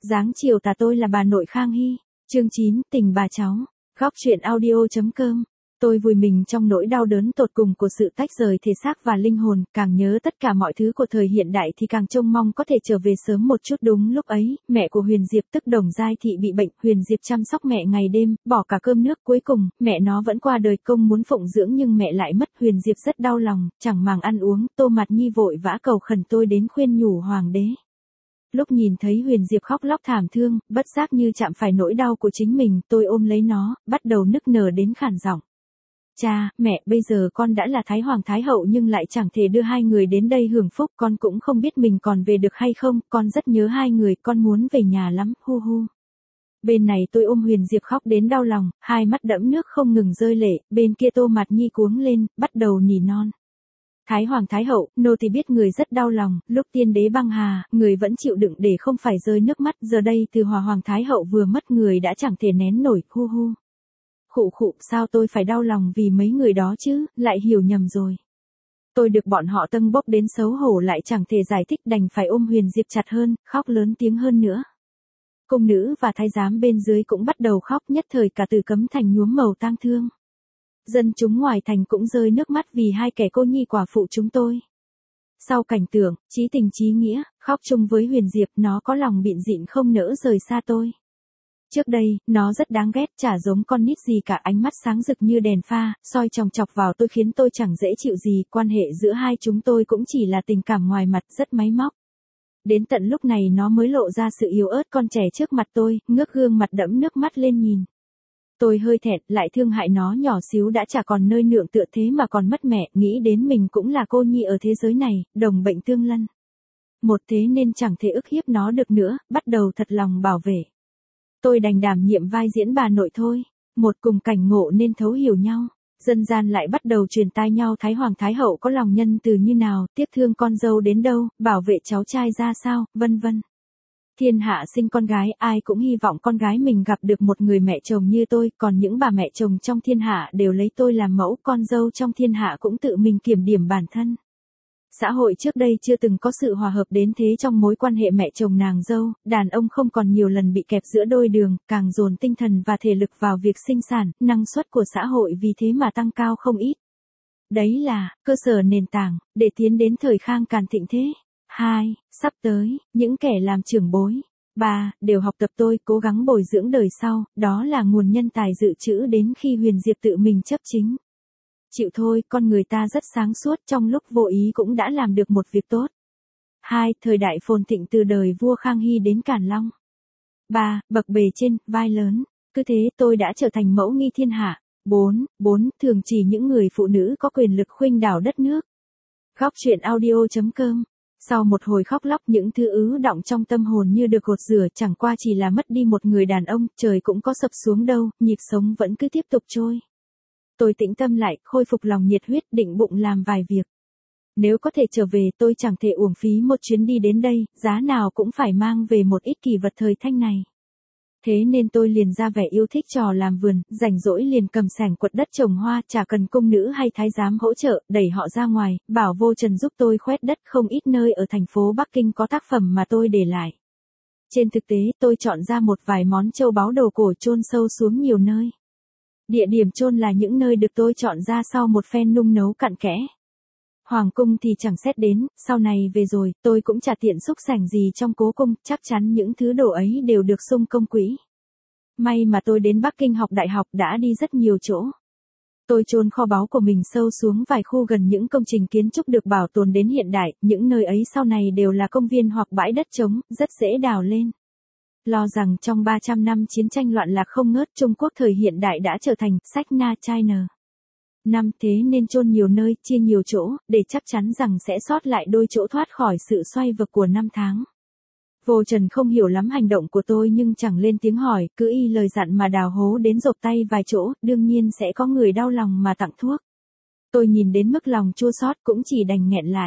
Dáng chiều tà tôi là bà nội Khang Hy. Chương 9, tình bà cháu. Góc truyện audio.com. Tôi vùi mình trong nỗi đau đớn tột cùng của sự tách rời thể xác và linh hồn, càng nhớ tất cả mọi thứ của thời hiện đại thì càng trông mong có thể trở về sớm một chút. Đúng lúc ấy, mẹ của Huyền Diệp tức Đồng Giai Thị bị bệnh, Huyền Diệp chăm sóc mẹ ngày đêm, bỏ cả cơm nước, cuối cùng, mẹ nó vẫn qua đời. Công muốn phụng dưỡng nhưng mẹ lại mất, Huyền Diệp rất đau lòng, chẳng màng ăn uống. Tô Mạt Nhi vội vã cầu khẩn tôi đến khuyên nhủ hoàng đế. Lúc nhìn thấy Huyền Diệp khóc lóc thảm thương, bất giác như chạm phải nỗi đau của chính mình, tôi ôm lấy nó, bắt đầu nức nở đến khản giọng. Cha, mẹ, bây giờ con đã là Thái Hoàng Thái Hậu nhưng lại chẳng thể đưa hai người đến đây hưởng phúc, con cũng không biết mình còn về được hay không, con rất nhớ hai người, con muốn về nhà lắm, hu hu. Bên này tôi ôm Huyền Diệp khóc đến đau lòng, hai mắt đẫm nước không ngừng rơi lệ, bên kia Tô Mạt Nhi cuống lên, bắt đầu nỉ non. Thái Hoàng Thái Hậu, nô tỳ biết người rất đau lòng, lúc tiên đế băng hà, người vẫn chịu đựng để không phải rơi nước mắt, giờ đây từ Hòa Hoàng Thái Hậu vừa mất người đã chẳng thể nén nổi, hu hu. Khụ khụ, sao tôi phải đau lòng vì mấy người đó chứ, lại hiểu nhầm rồi. Tôi được bọn họ tâng bốc đến xấu hổ lại chẳng thể giải thích, đành phải ôm Huyền Diệp chặt hơn, khóc lớn tiếng hơn nữa. Cung nữ và thái giám bên dưới cũng bắt đầu khóc, nhất thời cả Từ Cấm Thành nhuốm màu tang thương. Dân chúng ngoài thành cũng rơi nước mắt vì hai kẻ cô nhi quả phụ chúng tôi. Sau cảnh tượng, chí tình chí nghĩa, khóc chung với Huyền Diệp, nó có lòng bịn dịn không nỡ rời xa tôi. Trước đây, nó rất đáng ghét, chả giống con nít gì cả, ánh mắt sáng rực như đèn pha, soi chòng chọc vào tôi khiến tôi chẳng dễ chịu gì, quan hệ giữa hai chúng tôi cũng chỉ là tình cảm ngoài mặt, rất máy móc. Đến tận lúc này nó mới lộ ra sự yếu ớt con trẻ trước mặt tôi, ngước gương mặt đẫm nước mắt lên nhìn. Tôi hơi thẹn, lại thương hại nó nhỏ xíu đã chả còn nơi nương tựa thế mà còn mất mẹ, nghĩ đến mình cũng là cô nhi ở thế giới này, đồng bệnh tương lân. Một thế nên chẳng thể ức hiếp nó được nữa, bắt đầu thật lòng bảo vệ. Tôi đành đảm nhiệm vai diễn bà nội thôi, một cùng cảnh ngộ nên thấu hiểu nhau. Dân gian lại bắt đầu truyền tai nhau Thái Hoàng Thái Hậu có lòng nhân từ như nào, tiếc thương con dâu đến đâu, bảo vệ cháu trai ra sao, vân vân. Thiên hạ sinh con gái, ai cũng hy vọng con gái mình gặp được một người mẹ chồng như tôi, còn những bà mẹ chồng trong thiên hạ đều lấy tôi làm mẫu, con dâu trong thiên hạ cũng tự mình kiểm điểm bản thân. Xã hội trước đây chưa từng có sự hòa hợp đến thế trong mối quan hệ mẹ chồng nàng dâu, đàn ông không còn nhiều lần bị kẹp giữa đôi đường, càng dồn tinh thần và thể lực vào việc sinh sản, năng suất của xã hội vì thế mà tăng cao không ít. Đấy là cơ sở nền tảng để tiến đến thời Khang Càn thịnh thế. 2. Sắp tới, những kẻ làm trưởng bối. 3. Đều học tập tôi, cố gắng bồi dưỡng đời sau, đó là nguồn nhân tài dự trữ đến khi Huyền Diệp tự mình chấp chính. Chịu thôi, con người ta rất sáng suốt, trong lúc vô ý cũng đã làm được một việc tốt. 2. Thời đại phồn thịnh từ đời vua Khang Hy đến Càn Long. 3. Bậc bề trên, vai lớn. Cứ thế tôi đã trở thành mẫu nghi thiên hạ. 4. Thường chỉ những người phụ nữ có quyền lực khuynh đảo đất nước. Góc truyện audio.com. Sau một hồi khóc lóc, những thứ ứ đọng trong tâm hồn như được gột rửa, chẳng qua chỉ là mất đi một người đàn ông, trời cũng có sập xuống đâu, nhịp sống vẫn cứ tiếp tục trôi. Tôi tĩnh tâm lại, khôi phục lòng nhiệt huyết, định bụng làm vài việc. Nếu có thể trở về, tôi chẳng thể uổng phí một chuyến đi đến đây, giá nào cũng phải mang về một ít kỳ vật thời thanh này. Thế nên tôi liền ra vẻ yêu thích trò làm vườn, rảnh rỗi liền cầm xẻng quật đất trồng hoa, chả cần cung nữ hay thái giám hỗ trợ, đẩy họ ra ngoài, bảo Vô Trần giúp tôi khoét đất. Không ít nơi ở thành phố Bắc Kinh có tác phẩm mà tôi để lại. Trên thực tế, tôi chọn ra một vài món châu báu đồ cổ chôn sâu xuống nhiều nơi. Địa điểm chôn là những nơi được tôi chọn ra sau một phen nung nấu cặn kẽ. Hoàng cung thì chẳng xét đến, sau này về rồi, tôi cũng chả tiện xúc sảnh gì trong cố cung, chắc chắn những thứ đồ ấy đều được sung công quỹ. May mà tôi đến Bắc Kinh học đại học đã đi rất nhiều chỗ. Tôi chôn kho báu của mình sâu xuống vài khu gần những công trình kiến trúc được bảo tồn đến hiện đại, những nơi ấy sau này đều là công viên hoặc bãi đất trống, rất dễ đào lên. Lo rằng trong 300 năm chiến tranh loạn lạc không ngớt, Trung Quốc thời hiện đại đã trở thành sách na China. Thế nên chôn nhiều nơi, chia nhiều chỗ, để chắc chắn rằng sẽ sót lại đôi chỗ thoát khỏi sự xoay vực của năm tháng. Vô Trần không hiểu lắm hành động của tôi nhưng chẳng lên tiếng hỏi, cứ y lời dặn mà đào hố đến rộp tay vài chỗ, đương nhiên sẽ có người đau lòng mà tặng thuốc. Tôi nhìn đến mức lòng chua xót cũng chỉ đành nghẹn lại.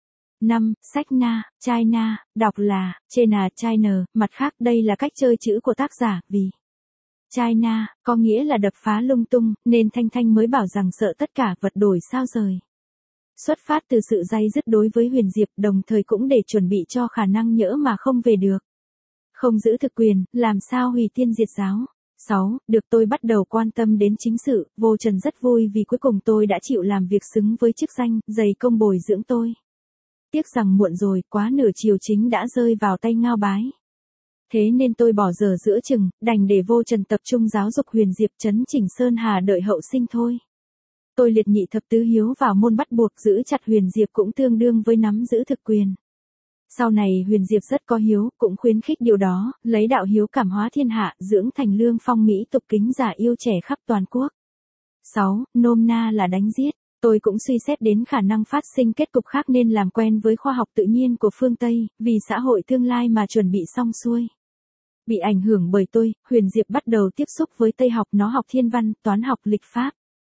Sách na, China, đọc là, China, China, mặt khác đây là cách chơi chữ của tác giả, vì China, có nghĩa là đập phá lung tung, nên Thanh Thanh mới bảo rằng sợ tất cả vật đổi sao rời. Xuất phát từ sự day dứt đối với Huyền Diệp, đồng thời cũng để chuẩn bị cho khả năng nhỡ mà không về được. không giữ thực quyền, làm sao hủy tiên diệt giáo. 6. Được tôi bắt đầu quan tâm đến chính sự, Vô Trần rất vui vì cuối cùng tôi đã chịu làm việc xứng với chức danh, dày công bồi dưỡng tôi. Tiếc rằng muộn rồi, quá nửa chiều chính đã rơi vào tay Ngao Bái. Thế nên tôi bỏ dở giữa chừng, đành để Vô Trần tập trung giáo dục Huyền Diệp trấn chỉnh Sơn Hà đợi hậu sinh thôi. Tôi liệt nhị thập tứ hiếu vào môn bắt buộc, giữ chặt Huyền Diệp cũng tương đương với nắm giữ thực quyền. Sau này Huyền Diệp rất có hiếu, cũng khuyến khích điều đó, lấy đạo hiếu cảm hóa thiên hạ, dưỡng thành lương phong mỹ tục kính giả yêu trẻ khắp toàn quốc. 6. Nôm na là đánh giết. Tôi cũng suy xét đến khả năng phát sinh kết cục khác nên làm quen với khoa học tự nhiên của phương Tây, vì xã hội tương lai mà chuẩn bị xong xuôi. Bị ảnh hưởng bởi tôi, Huyền Diệp bắt đầu tiếp xúc với Tây học, nó học thiên văn, toán học, lịch pháp.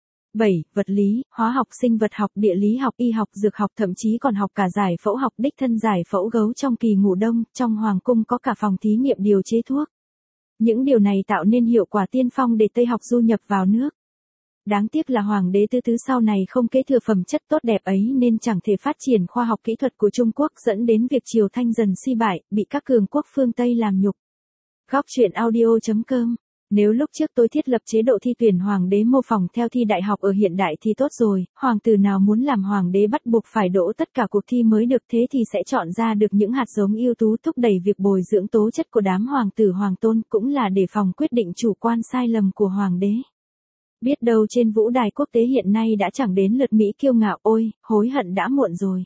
7. Vật lý, hóa học, sinh vật học, địa lý học, y học, dược học, thậm chí còn học cả giải phẫu học, đích thân giải phẫu gấu trong kỳ ngủ đông, trong hoàng cung có cả phòng thí nghiệm điều chế thuốc. Những điều này tạo nên hiệu quả tiên phong để Tây học du nhập vào nước. Đáng tiếc là hoàng đế Tư Tứ sau này không kế thừa phẩm chất tốt đẹp ấy nên chẳng thể phát triển khoa học kỹ thuật của Trung Quốc, dẫn đến việc Triều Thanh dần suy bại, bị các cường quốc phương Tây làm nhục. Góc truyện audio.com. Nếu lúc trước tôi thiết lập chế độ thi tuyển hoàng đế mô phỏng theo thi đại học ở hiện đại thì tốt rồi, hoàng tử nào muốn làm hoàng đế bắt buộc phải đỗ tất cả cuộc thi mới được, thế thì sẽ chọn ra được những hạt giống ưu tú, thúc đẩy việc bồi dưỡng tố chất của đám hoàng tử hoàng tôn, cũng là để phòng quyết định chủ quan sai lầm của hoàng đế. Biết đâu trên vũ đài quốc tế hiện nay đã chẳng đến lượt Mỹ kiêu ngạo, ôi, hối hận đã muộn rồi.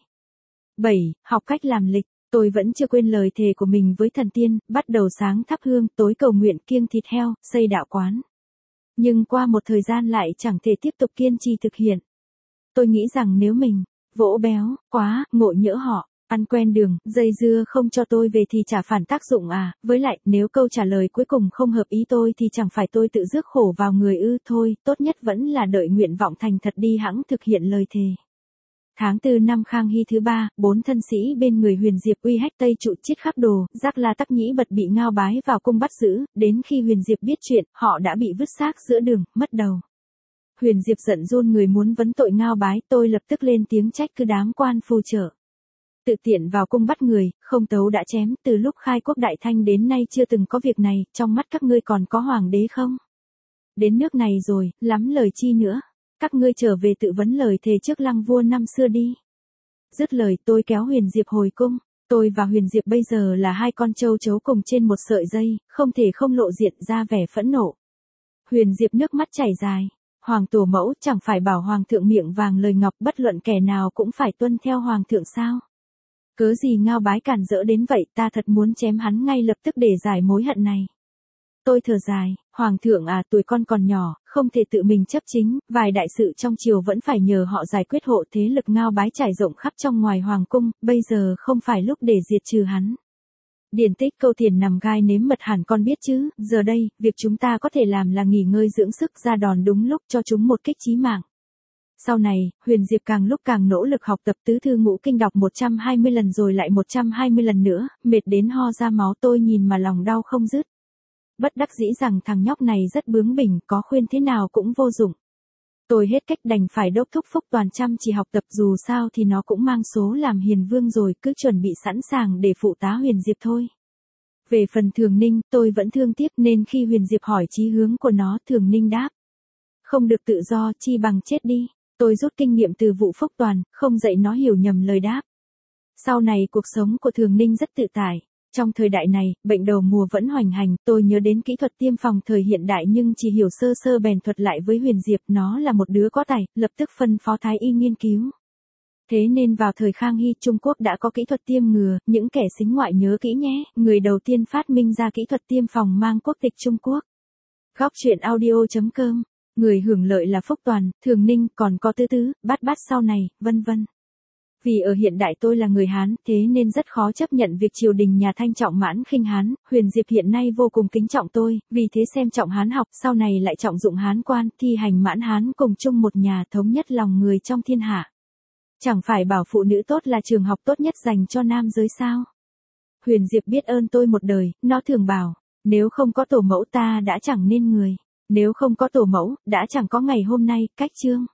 7. Học cách làm lịch. Tôi vẫn chưa quên lời thề của mình với thần tiên, bắt đầu sáng thắp hương, tối cầu nguyện, kiêng thịt heo, xây đạo quán. Nhưng qua một thời gian lại chẳng thể tiếp tục kiên trì thực hiện. Tôi nghĩ rằng nếu mình vỗ béo quá, ngộ nhỡ họ ăn quen đường, dây dưa không cho tôi về thì chả phản tác dụng à, với lại, nếu câu trả lời cuối cùng không hợp ý tôi thì chẳng phải tôi tự rước khổ vào người ư, thôi, tốt nhất vẫn là đợi nguyện vọng thành thật đi hẵng thực hiện lời thề. Tháng 4 năm Khang Hy thứ 3, 4 thân sĩ bên người Huyền Diệp uy hách Tây Trụ chiết khắp đồ, Giác La Tắc Nhĩ Bật bị Ngao Bái vào cung bắt giữ, đến khi Huyền Diệp biết chuyện, họ đã bị vứt xác giữa đường, mất đầu. Huyền Diệp giận run người muốn vấn tội Ngao Bái, tôi lập tức lên tiếng trách cứ đám quan phù trợ. Tự tiện vào cung bắt người, không tấu đã chém, từ lúc khai quốc đại thanh đến nay chưa từng có việc này, trong mắt các ngươi còn có hoàng đế không? Đến nước này rồi, lắm lời chi nữa. Các ngươi trở về tự vấn lời thề trước lăng vua năm xưa đi. Dứt lời tôi kéo Huyền Diệp hồi cung. Tôi và Huyền Diệp bây giờ là hai con trâu chấu cùng trên một sợi dây, không thể không lộ diện ra vẻ phẫn nộ. Huyền Diệp nước mắt chảy dài. Hoàng tổ mẫu chẳng phải bảo hoàng thượng miệng vàng lời ngọc, bất luận kẻ nào cũng phải tuân theo hoàng thượng sao? Cớ gì Ngao Bái cản rỡ đến vậy, ta thật muốn chém hắn ngay lập tức để giải mối hận này. Tôi thở dài, hoàng thượng à, tuổi con còn nhỏ, không thể tự mình chấp chính, vài đại sự trong triều vẫn phải nhờ họ giải quyết, hộ thế lực Ngao Bái trải rộng khắp trong ngoài hoàng cung, bây giờ không phải lúc để diệt trừ hắn. Điển tích câu tiền nằm gai nếm mật hẳn con biết chứ, giờ đây, việc chúng ta có thể làm là nghỉ ngơi dưỡng sức, ra đòn đúng lúc cho chúng một kích chí mạng. Sau này, Huyền Diệp càng lúc càng nỗ lực học tập tứ thư ngũ kinh, đọc 120 lần rồi lại 120 lần nữa, mệt đến ho ra máu, tôi nhìn mà lòng đau không dứt. Bất đắc dĩ rằng thằng nhóc này rất bướng bỉnh, có khuyên thế nào cũng vô dụng. Tôi hết cách đành phải đốc thúc Phúc Toàn chăm chỉ học tập, dù sao thì nó cũng mang số làm hiền vương rồi, cứ chuẩn bị sẵn sàng để phụ tá Huyền Diệp thôi. Về phần Thường Ninh, tôi vẫn thương tiếc nên khi Huyền Diệp hỏi chí hướng của nó, Thường Ninh đáp: không được tự do, chi bằng chết đi. Tôi rút kinh nghiệm từ vụ Phúc Toàn, không dạy nó hiểu nhầm lời đáp. Sau này cuộc sống của Thường Ninh rất tự tại. Trong thời đại này, bệnh đầu mùa vẫn hoành hành, tôi nhớ đến kỹ thuật tiêm phòng thời hiện đại nhưng chỉ hiểu sơ sơ bèn thuật lại với Huyền Diệp, nó là một đứa có tài, lập tức phân phó Thái y nghiên cứu. Thế nên vào thời Khang Hy, Trung Quốc đã có kỹ thuật tiêm ngừa, những kẻ sính ngoại nhớ kỹ nhé, người đầu tiên phát minh ra kỹ thuật tiêm phòng mang quốc tịch Trung Quốc. Góc truyện audio.com. Người hưởng lợi là Phúc Toàn, Thường Ninh, còn có Tứ Tứ, Bát Bát sau này, vân vân. Vì ở hiện đại tôi là người Hán, thế nên rất khó chấp nhận việc triều đình nhà Thanh trọng mãn khinh Hán. Huyền Diệp hiện nay vô cùng kính trọng tôi, vì thế xem trọng Hán học, sau này lại trọng dụng Hán quan, thi hành mãn Hán, cùng chung một nhà, thống nhất lòng người trong thiên hạ. Chẳng phải bảo phụ nữ tốt là trường học tốt nhất dành cho nam giới sao? Huyền Diệp biết ơn tôi một đời, nó thường bảo, nếu không có tổ mẫu ta đã chẳng nên người, nếu không có tổ mẫu, đã chẳng có ngày hôm nay, cách chương.